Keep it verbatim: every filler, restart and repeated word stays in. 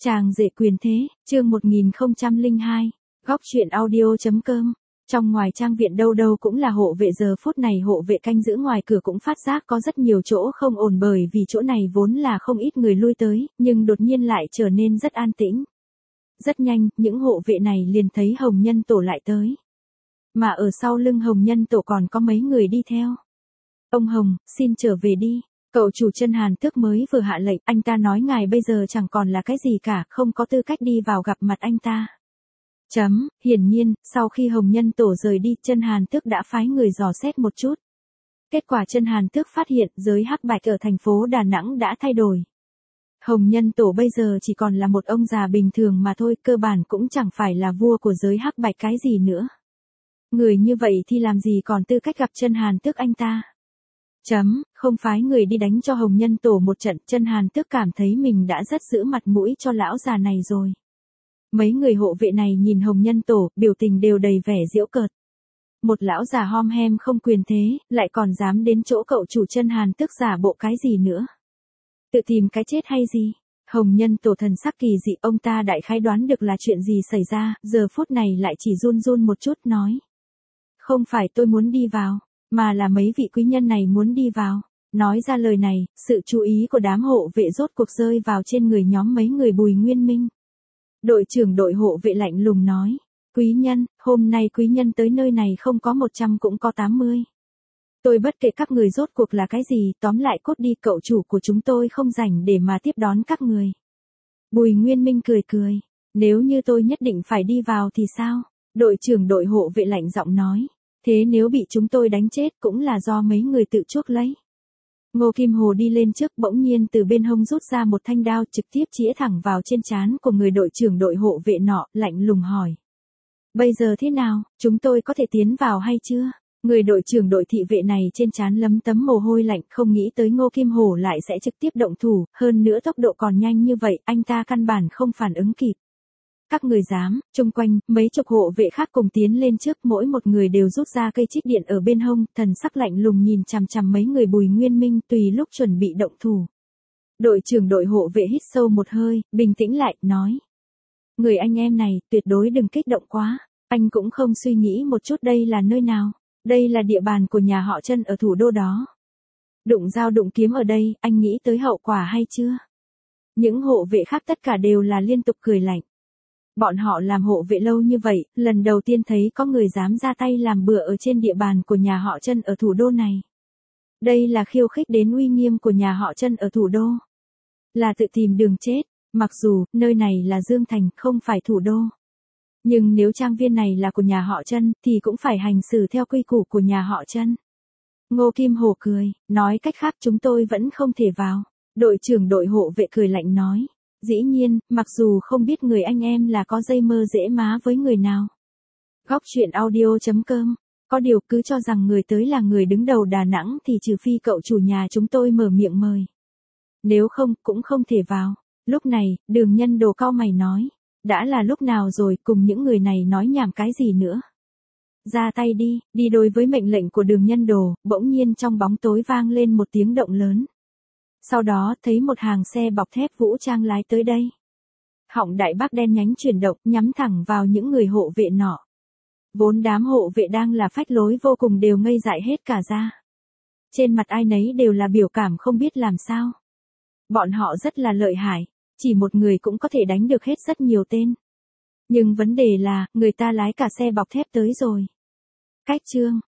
Chàng rể quyền thế, chương một nghìn không trăm lẻ hai, góc truyện audio.com. Trong ngoài trang viện đâu đâu cũng là hộ vệ, giờ phút này hộ vệ canh giữ ngoài cửa cũng phát giác có rất nhiều chỗ không ổn, bởi vì chỗ này vốn là không ít người lui tới, nhưng đột nhiên lại trở nên rất an tĩnh. Rất nhanh, những hộ vệ này liền thấy Hồng Nhân Tổ lại tới. Mà ở sau lưng Hồng Nhân Tổ còn có mấy người đi theo. Ông Hồng, xin trở về đi. Cậu chủ Chân Hàn Tước mới vừa hạ lệnh, anh ta nói ngài bây giờ chẳng còn là cái gì cả, không có tư cách đi vào gặp mặt anh ta. Chấm, hiển nhiên, sau khi Hồng Nhân Tổ rời đi, Chân Hàn Tước đã phái người dò xét một chút. Kết quả Chân Hàn Tước phát hiện giới hắc bạch ở thành phố Đà Nẵng đã thay đổi. Hồng Nhân Tổ bây giờ chỉ còn là một ông già bình thường mà thôi, cơ bản cũng chẳng phải là vua của giới hắc bạch cái gì nữa. Người như vậy thì làm gì còn tư cách gặp Chân Hàn Tước anh ta. Chấm, không phái người đi đánh cho Hồng Nhân Tổ một trận, Chân Hàn Tước cảm thấy mình đã rất giữ mặt mũi cho lão già này rồi. Mấy người hộ vệ này nhìn Hồng Nhân Tổ, biểu tình đều đầy vẻ giễu cợt. Một lão già hom hem không quyền thế, lại còn dám đến chỗ cậu chủ Chân Hàn Tước giả bộ cái gì nữa. Tự tìm cái chết hay gì? Hồng Nhân Tổ thần sắc kỳ dị, ông ta đại khái đoán được là chuyện gì xảy ra, giờ phút này lại chỉ run run một chút nói. Không phải tôi muốn đi vào, mà là mấy vị quý nhân này muốn đi vào. Nói ra lời này, sự chú ý của đám hộ vệ rốt cuộc rơi vào trên người nhóm mấy người Bùi Nguyên Minh. Đội trưởng đội hộ vệ lạnh lùng nói, quý nhân, hôm nay quý nhân tới nơi này không có một trăm cũng có tám mươi. Tôi bất kể các người rốt cuộc là cái gì, tóm lại cốt đi, cậu chủ của chúng tôi không rảnh để mà tiếp đón các người. Bùi Nguyên Minh cười cười, nếu như tôi nhất định phải đi vào thì sao? Đội trưởng đội hộ vệ lạnh giọng nói. Thế nếu bị chúng tôi đánh chết cũng là do mấy người tự chuốc lấy. Ngô Kim Hồ đi lên trước, bỗng nhiên từ bên hông rút ra một thanh đao, trực tiếp chĩa thẳng vào trên trán của người đội trưởng đội hộ vệ nọ, lạnh lùng hỏi. Bây giờ thế nào, chúng tôi có thể tiến vào hay chưa? Người đội trưởng đội thị vệ này trên trán lấm tấm mồ hôi lạnh, không nghĩ tới Ngô Kim Hồ lại sẽ trực tiếp động thủ, hơn nữa tốc độ còn nhanh như vậy, anh ta căn bản không phản ứng kịp. Các người dám, chung quanh, mấy chục hộ vệ khác cùng tiến lên trước, mỗi một người đều rút ra cây trích điện ở bên hông, thần sắc lạnh lùng nhìn chằm chằm mấy người Bùi Nguyên Minh, tùy lúc chuẩn bị động thủ. Đội trưởng đội hộ vệ hít sâu một hơi, bình tĩnh lại, nói. Người anh em này, tuyệt đối đừng kích động quá, anh cũng không suy nghĩ một chút đây là nơi nào, đây là địa bàn của nhà họ Chân ở thủ đô đó. Đụng dao đụng kiếm ở đây, anh nghĩ tới hậu quả hay chưa? Những hộ vệ khác tất cả đều là liên tục cười lạnh. Bọn họ làm hộ vệ lâu như vậy, lần đầu tiên thấy có người dám ra tay làm bừa ở trên địa bàn của nhà họ Chân ở thủ đô này. Đây là khiêu khích đến uy nghiêm của nhà họ Chân ở thủ đô. Là tự tìm đường chết, mặc dù nơi này là Dương Thành, không phải thủ đô. Nhưng nếu trang viên này là của nhà họ Chân thì cũng phải hành xử theo quy củ của nhà họ Chân. Ngô Kim Hồ cười, nói cách khác chúng tôi vẫn không thể vào. Đội trưởng đội hộ vệ cười lạnh nói. Dĩ nhiên, mặc dù không biết người anh em là có dây mơ dễ má với người nào. Góc truyện audio.com. Có điều cứ cho rằng người tới là người đứng đầu Đà Nẵng thì trừ phi cậu chủ nhà chúng tôi mở miệng mời. Nếu không, cũng không thể vào. Lúc này, Đường Nhân Đồ cau mày nói. Đã là lúc nào rồi, cùng những người này nói nhảm cái gì nữa. Ra tay đi, đi đối với mệnh lệnh của Đường Nhân Đồ, bỗng nhiên trong bóng tối vang lên một tiếng động lớn. Sau đó, thấy một hàng xe bọc thép vũ trang lái tới đây. Họng đại bác đen nhánh chuyển động, nhắm thẳng vào những người hộ vệ nọ. Vốn đám hộ vệ đang là phách lối vô cùng đều ngây dại hết cả ra. Trên mặt ai nấy đều là biểu cảm không biết làm sao. Bọn họ rất là lợi hại, chỉ một người cũng có thể đánh được hết rất nhiều tên. Nhưng vấn đề là, người ta lái cả xe bọc thép tới rồi. Cách chương,